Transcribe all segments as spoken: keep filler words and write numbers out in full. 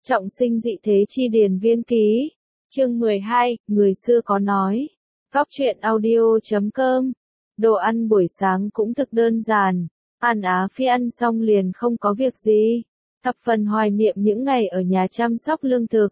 Trọng sinh dị thế chi điển viên ký. Chương mười hai, người xưa có nói. Góc truyện audio chấm com. Đồ ăn buổi sáng cũng thực đơn giản. An Á Phi ăn xong liền không có việc gì. Thập phần hoài niệm những ngày ở nhà chăm sóc lương thực.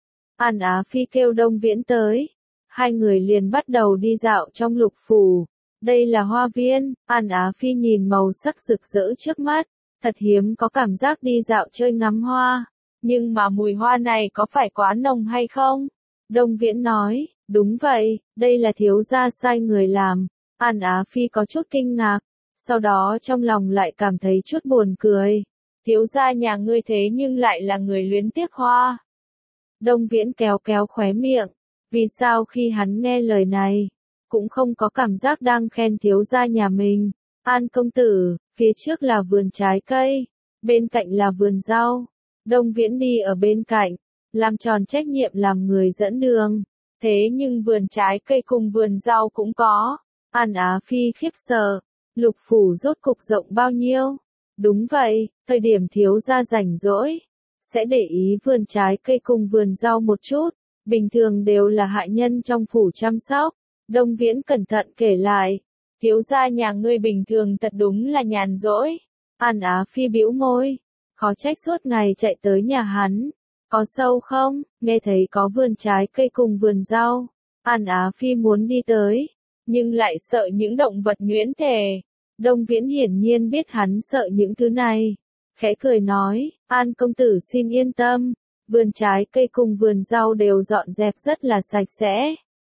An Á Phi kêu Đông Viễn tới. Hai người liền bắt đầu đi dạo trong lục phủ. Đây là hoa viên. An Á Phi nhìn màu sắc rực rỡ trước mắt. Thật hiếm có cảm giác đi dạo chơi ngắm hoa. Nhưng mà mùi hoa này có phải quá nồng hay không? Đông Viễn nói, đúng vậy, đây là thiếu gia sai người làm. An Á Phi có chút kinh ngạc, sau đó trong lòng lại cảm thấy chút buồn cười. Thiếu gia nhà ngươi thế nhưng lại là người luyến tiếc hoa. Đông Viễn kéo kéo khóe miệng, vì sao khi hắn nghe lời này, cũng không có cảm giác đang khen thiếu gia nhà mình. An công tử, phía trước là vườn trái cây, bên cạnh là vườn rau. Đông Viễn đi ở bên cạnh, làm tròn trách nhiệm làm người dẫn đường. Thế nhưng vườn trái cây cùng vườn rau cũng có. An Á Phi khiếp sợ, lục phủ rốt cục rộng bao nhiêu? Đúng vậy, thời điểm thiếu gia rảnh rỗi, sẽ để ý vườn trái cây cùng vườn rau một chút, bình thường đều là hạ nhân trong phủ chăm sóc. Đông Viễn cẩn thận kể lại, thiếu gia nhà ngươi bình thường thật đúng là nhàn rỗi. An Á Phi bĩu môi, khó trách suốt ngày chạy tới nhà hắn. Có sâu không? Nghe thấy có vườn trái cây cùng vườn rau. An Á Phi muốn đi tới, nhưng lại sợ những động vật nhuyễn thể. Đông Viễn hiển nhiên biết hắn sợ những thứ này. Khẽ cười nói, An công tử xin yên tâm, vườn trái cây cùng vườn rau đều dọn dẹp rất là sạch sẽ.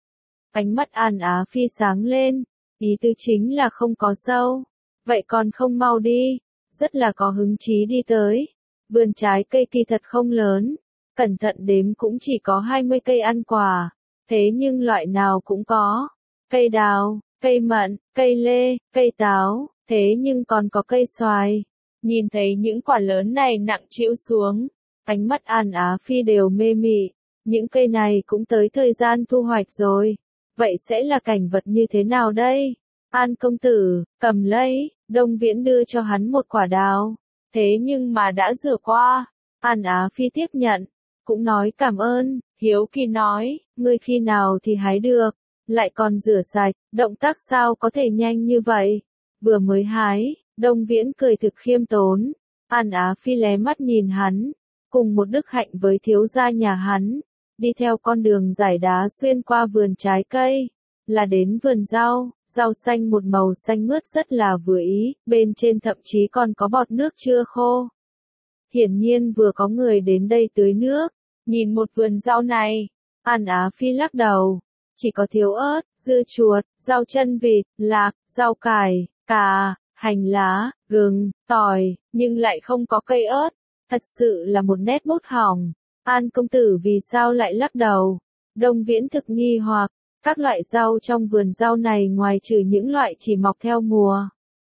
Ánh mắt An Á Phi sáng lên, ý tứ chính là không có sâu. Vậy còn không mau đi, rất là có hứng chí đi tới. Vườn trái cây kỳ thật không lớn, cẩn thận đếm cũng chỉ có hai mươi cây ăn quả, thế nhưng loại nào cũng có. Cây đào, cây mận, cây lê, cây táo, thế nhưng còn có cây xoài. Nhìn thấy những quả lớn này nặng trĩu xuống, ánh mắt An Á Phi đều mê mị. Những cây này cũng tới thời gian thu hoạch rồi. Vậy sẽ là cảnh vật như thế nào đây? An công tử, cầm lấy. Đông Viễn đưa cho hắn một quả đào. Thế nhưng mà đã rửa qua. An Á Phi tiếp nhận, cũng nói cảm ơn. Hiếu kỳ nói, ngươi khi nào thì hái được, lại còn rửa sạch, động tác sao có thể nhanh như vậy? Vừa mới hái. Đông Viễn cười thực khiêm tốn. An Á Phi lé mắt nhìn hắn, cùng một đức hạnh với thiếu gia nhà hắn, đi theo con đường dải đá xuyên qua vườn trái cây, là đến vườn rau. Rau xanh một màu xanh mướt rất là vừa ý, bên trên thậm chí còn có bọt nước chưa khô. Hiển nhiên vừa có người đến đây tưới nước. Nhìn một vườn rau này, An Á Phi lắc đầu, chỉ có thiếu ớt, dưa chuột, rau chân vịt, lạc, rau cải, cà, hành lá, gừng, tỏi, nhưng lại không có cây ớt. Thật sự là một nét bút hỏng. An công tử vì sao lại lắc đầu? Đông Viễn thực nghi hoặc. Các loại rau trong vườn rau này ngoài trừ những loại chỉ mọc theo mùa,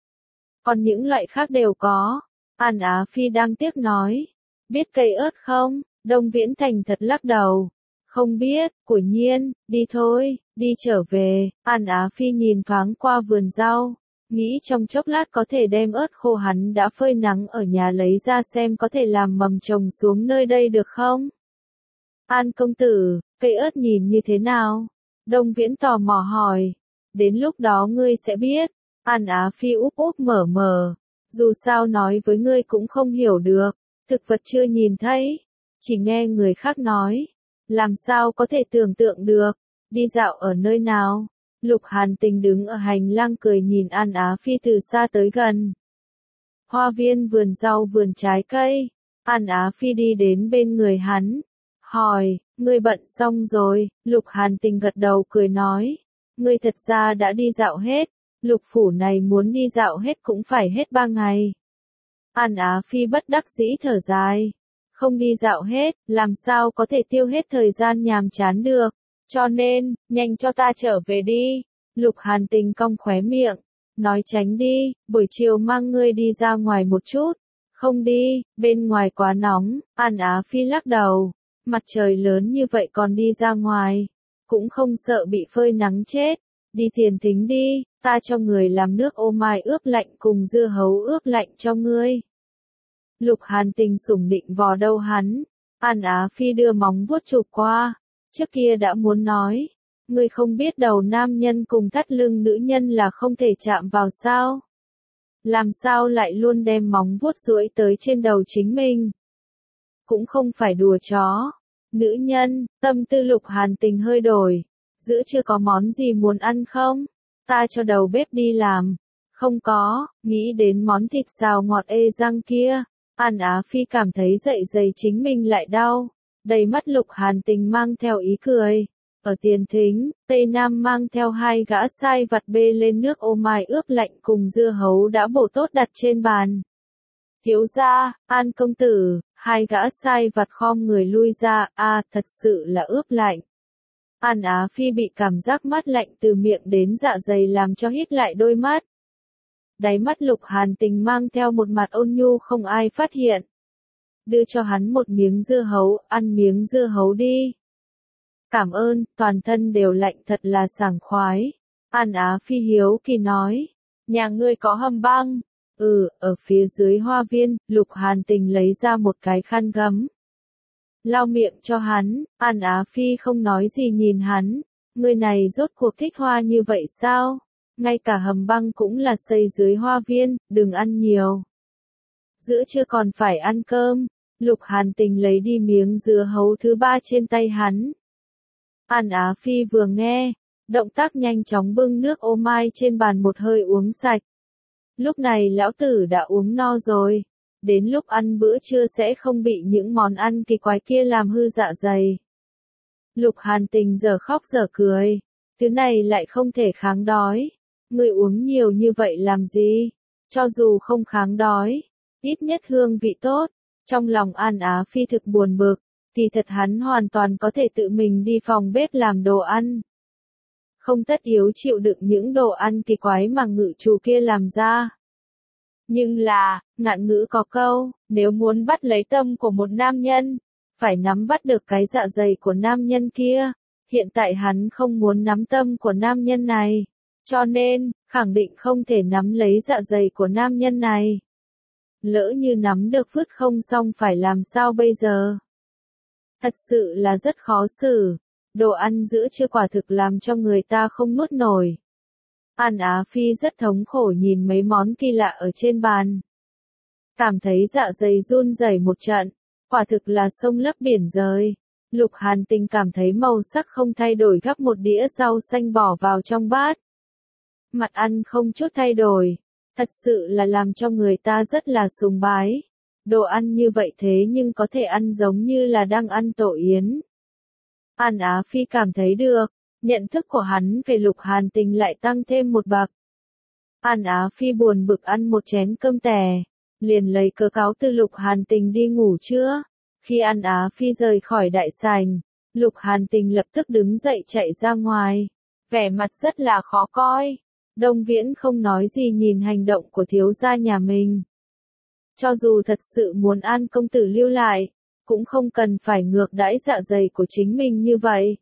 còn những loại khác đều có. An Á Phi đang tiếc nói, biết cây ớt không? Đông Viễn thành thật lắc đầu, không biết. Của nhiên, đi thôi, đi trở về. An Á Phi nhìn thoáng qua vườn rau, nghĩ trong chốc lát có thể đem ớt khô hắn đã phơi nắng ở nhà lấy ra xem có thể làm mầm trồng xuống nơi đây được không? An công tử, cây ớt nhìn như thế nào? Đông Viễn tò mò hỏi. Đến lúc đó ngươi sẽ biết. An Á Phi úp úp mở mở. Dù sao nói với ngươi cũng không hiểu được. Thực vật chưa nhìn thấy, chỉ nghe người khác nói. Làm sao có thể tưởng tượng được. Đi dạo ở nơi nào? Lục Hàn Tình đứng ở hành lang cười nhìn An Á Phi từ xa tới gần. Hoa viên, vườn rau, vườn trái cây. An Á Phi đi đến bên người hắn, hỏi, ngươi bận xong rồi? Lục Hàn Tình gật đầu cười nói, ngươi thật ra đã đi dạo hết, lục phủ này muốn đi dạo hết cũng phải hết ba ngày. An Á Phi bất đắc dĩ thở dài, không đi dạo hết, làm sao có thể tiêu hết thời gian nhàm chán được, cho nên, nhanh cho ta trở về đi. Lục Hàn Tình cong khóe miệng, nói tránh đi, buổi chiều mang ngươi đi ra ngoài một chút. Không đi, bên ngoài quá nóng. An Á Phi lắc đầu. Mặt trời lớn như vậy còn đi ra ngoài, cũng không sợ bị phơi nắng chết. Đi Thiền Thính đi, ta cho người làm nước ô mai ướp lạnh cùng dưa hấu ướp lạnh cho ngươi. Lục Hàn Tình sủng nịnh vò đầu hắn, An Á Phi đưa móng vuốt chụp qua, trước kia đã muốn nói, ngươi không biết đầu nam nhân cùng thắt lưng nữ nhân là không thể chạm vào sao? Làm sao lại luôn đem móng vuốt duỗi tới trên đầu chính mình? Cũng không phải đùa chó. Nữ nhân, tâm tư Lục Hàn Tình hơi đổi. Giữa chưa có món gì muốn ăn không? Ta cho đầu bếp đi làm. Không có, nghĩ đến món thịt xào ngọt ê răng kia. An Á Phi cảm thấy dạ dày chính mình lại đau. Đầy mắt Lục Hàn Tình mang theo ý cười. Ở tiền thính, Tây Nam mang theo hai gã sai vặt bê lên nước ô mai ướp lạnh cùng dưa hấu đã bổ tốt đặt trên bàn. Thiếu gia, An công tử, hai gã sai vặt khom người lui ra, a à, thật sự là ướp lạnh. An Á Phi bị cảm giác mát lạnh từ miệng đến dạ dày làm cho hít lại đôi mắt. Đáy mắt Lục Hàn Tình mang theo một mặt ôn nhu không ai phát hiện. Đưa cho hắn một miếng dưa hấu, ăn miếng dưa hấu đi. Cảm ơn, toàn thân đều lạnh thật là sảng khoái. An Á Phi hiếu kỳ nói, nhà ngươi có hầm băng? Ừ, ở phía dưới hoa viên, Lục Hàn Tình lấy ra một cái khăn gấm. Lau miệng cho hắn, An Á Phi không nói gì nhìn hắn, người này rốt cuộc thích hoa như vậy sao? Ngay cả hầm băng cũng là xây dưới hoa viên, đừng ăn nhiều. Giữa trưa còn phải ăn cơm, Lục Hàn Tình lấy đi miếng dưa hấu thứ ba trên tay hắn. An Á Phi vừa nghe, động tác nhanh chóng bưng nước ô mai trên bàn một hơi uống sạch. Lúc này lão tử đã uống no rồi, đến lúc ăn bữa trưa sẽ không bị những món ăn kỳ quái kia làm hư dạ dày. Lục Hàn Tình giờ khóc giờ cười, thứ này lại không thể kháng đói, người uống nhiều như vậy làm gì, cho dù không kháng đói, ít nhất hương vị tốt. Trong lòng An Á Phi thực buồn bực, thì thật hắn hoàn toàn có thể tự mình đi phòng bếp làm đồ ăn. Không tất yếu chịu đựng những đồ ăn kỳ quái mà ngự chủ kia làm ra. Nhưng là, ngạn ngữ có câu, nếu muốn bắt lấy tâm của một nam nhân, phải nắm bắt được cái dạ dày của nam nhân kia. Hiện tại hắn không muốn nắm tâm của nam nhân này, cho nên, khẳng định không thể nắm lấy dạ dày của nam nhân này. Lỡ như nắm được vứt không xong phải làm sao bây giờ? Thật sự là rất khó xử. Đồ ăn giữa trưa quả thực làm cho người ta không nuốt nổi. An Á Phi rất thống khổ nhìn mấy món kỳ lạ ở trên bàn. Cảm thấy dạ dày run rẩy một trận, quả thực là sông lấp biển rời. Lục Hàn Tình cảm thấy màu sắc không thay đổi gắp một đĩa rau xanh bỏ vào trong bát. Mặt ăn không chút thay đổi, thật sự là làm cho người ta rất là sùng bái. Đồ ăn như vậy thế nhưng có thể ăn giống như là đang ăn tổ yến. An Á Phi cảm thấy được, nhận thức của hắn về Lục Hàn Tình lại tăng thêm một bậc. An Á Phi buồn bực ăn một chén cơm tẻ, liền lấy cớ cáo từ Lục Hàn Tình đi ngủ trưa. Khi An Á Phi rời khỏi đại sảnh, Lục Hàn Tình lập tức đứng dậy chạy ra ngoài, vẻ mặt rất là khó coi. Đông Viễn không nói gì nhìn hành động của thiếu gia nhà mình. Cho dù thật sự muốn An công tử lưu lại, cũng không cần phải ngược đãi dạ dày của chính mình như vậy.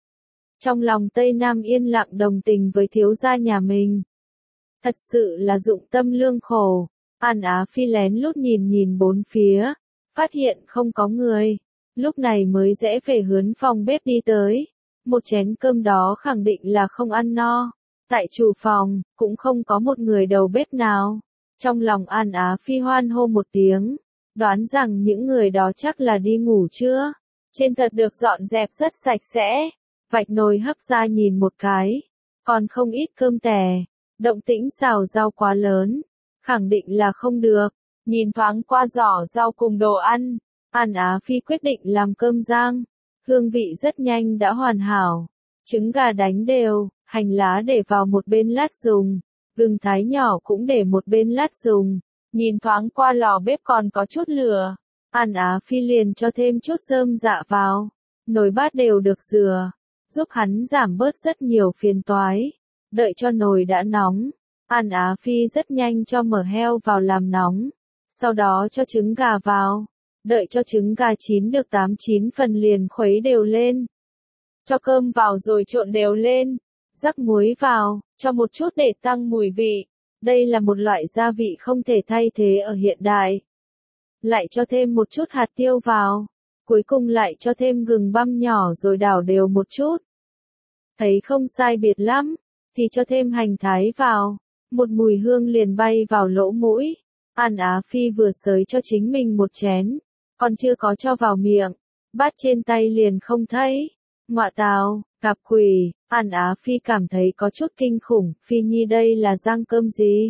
Trong lòng Tây Nam yên lặng đồng tình với thiếu gia nhà mình. Thật sự là dụng tâm lương khổ. An Á Phi lén lút nhìn nhìn bốn phía, phát hiện không có người. Lúc này mới rẽ về hướng phòng bếp đi tới. Một chén cơm đó khẳng định là không ăn no. Tại chủ phòng, cũng không có một người đầu bếp nào. Trong lòng An Á Phi hoan hô một tiếng, đoán rằng những người đó chắc là đi ngủ trưa. Trên thật được dọn dẹp rất sạch sẽ, vạch nồi hấp ra nhìn một cái, còn không ít cơm tẻ, động tĩnh xào rau quá lớn, khẳng định là không được. Nhìn thoáng qua giỏ rau cùng đồ ăn, An Á Phi quyết định làm cơm rang, hương vị rất nhanh đã hoàn hảo, trứng gà đánh đều, hành lá để vào một bên lát dùng. Gừng thái nhỏ cũng để một bên lát dùng, nhìn thoáng qua lò bếp còn có chút lửa, An Á Phi liền cho thêm chút rơm dạ vào, nồi bát đều được rửa, giúp hắn giảm bớt rất nhiều phiền toái. Đợi cho nồi đã nóng, An Á Phi rất nhanh cho mỡ heo vào làm nóng, sau đó cho trứng gà vào, đợi cho trứng gà chín được tám chín phần liền khuấy đều lên. Cho cơm vào rồi trộn đều lên. Rắc muối vào, cho một chút để tăng mùi vị. Đây là một loại gia vị không thể thay thế ở hiện đại. Lại cho thêm một chút hạt tiêu vào. cuối cùng lại cho thêm gừng băm nhỏ rồi đảo đều một chút. Thấy không sai biệt lắm, thì cho thêm hành thái vào, một mùi hương liền bay vào lỗ mũi. An Á Phi vừa xới cho chính mình một chén, còn chưa có cho vào miệng, bát trên tay liền không thấy. Ngọa tào, gặp quỷ, An Á Phi cảm thấy có chút kinh khủng, Phi Nhi đây là rang cơm gì?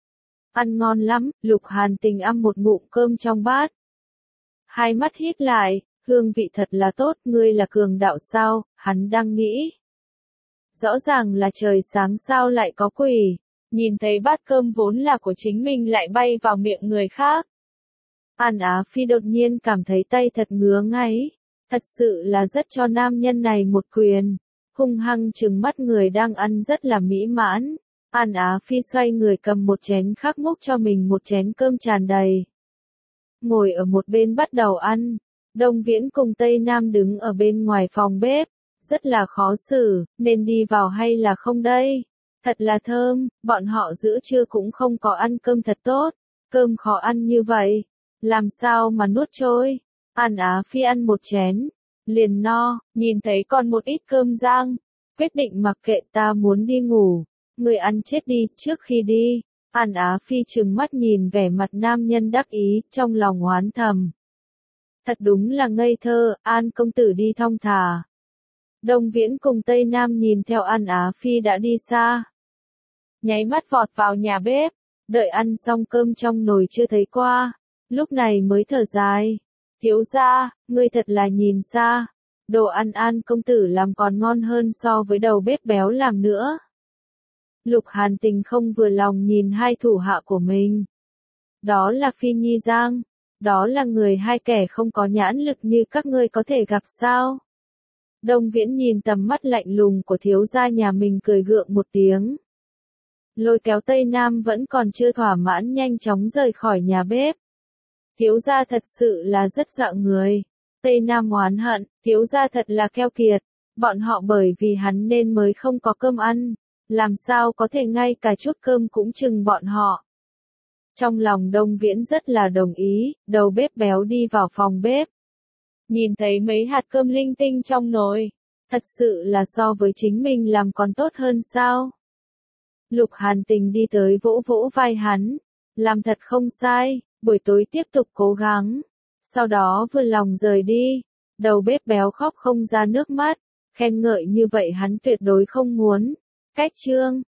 Ăn ngon lắm, Lục Hàn Tình ăn một ngụm cơm trong bát. Hai mắt híp lại, hương vị thật là tốt, ngươi là cường đạo sao, hắn đang nghĩ. Rõ ràng là trời sáng sao lại có quỷ, nhìn thấy bát cơm vốn là của chính mình lại bay vào miệng người khác. An Á Phi đột nhiên cảm thấy tay thật ngứa ngáy, thật sự là rất cho nam nhân này một quyền, hung hăng trừng mắt người đang ăn rất là mỹ mãn. An Á Phi xoay người cầm một chén khác múc cho mình một chén cơm tràn đầy. Ngồi ở một bên bắt đầu ăn, Đông Viễn cùng Tây Nam đứng ở bên ngoài phòng bếp, rất là khó xử, nên đi vào hay là không đây? Thật là thơm, bọn họ giữa trưa cũng không có ăn cơm thật tốt, cơm khó ăn như vậy, làm sao mà nuốt trôi? An Á Phi ăn một chén, liền no, nhìn thấy còn một ít cơm rang, quyết định mặc kệ ta muốn đi ngủ, người ăn chết đi, trước khi đi. An Á Phi trừng mắt nhìn vẻ mặt nam nhân đắc ý, trong lòng oán thầm. Thật đúng là ngây thơ, An công tử đi thong thả. Đông Viễn cùng Tây Nam nhìn theo An Á Phi đã đi xa. Nháy mắt vọt vào nhà bếp, đợi ăn xong cơm trong nồi chưa thấy qua, lúc này mới thở dài. Thiếu gia, ngươi thật là nhìn xa, đồ ăn An công tử làm còn ngon hơn so với đầu bếp béo làm nữa. Lục Hàn Tình không vừa lòng nhìn hai thủ hạ của mình. Đó là Phi Nhi Giang, đó là người hai kẻ không có nhãn lực như các ngươi có thể gặp sao. Đông Viễn nhìn tầm mắt lạnh lùng của thiếu gia nhà mình cười gượng một tiếng. Lôi kéo Tây Nam vẫn còn chưa thỏa mãn nhanh chóng rời khỏi nhà bếp. Thiếu gia thật sự là rất dạo người. Tây Nam oán hận, thiếu gia thật là keo kiệt. Bọn họ bởi vì hắn nên mới không có cơm ăn. Làm sao có thể ngay cả chút cơm cũng chừng bọn họ. Trong lòng Đông Viễn rất là đồng ý, đầu bếp béo đi vào phòng bếp. Nhìn thấy mấy hạt cơm linh tinh trong nồi, thật sự là so với chính mình làm còn tốt hơn sao. Lục Hàn Tình đi tới vỗ vỗ vai hắn, làm thật không sai, buổi tối tiếp tục cố gắng. Sau đó vừa lòng rời đi, đầu bếp béo khóc không ra nước mắt, khen ngợi như vậy hắn tuyệt đối không muốn. Cách chương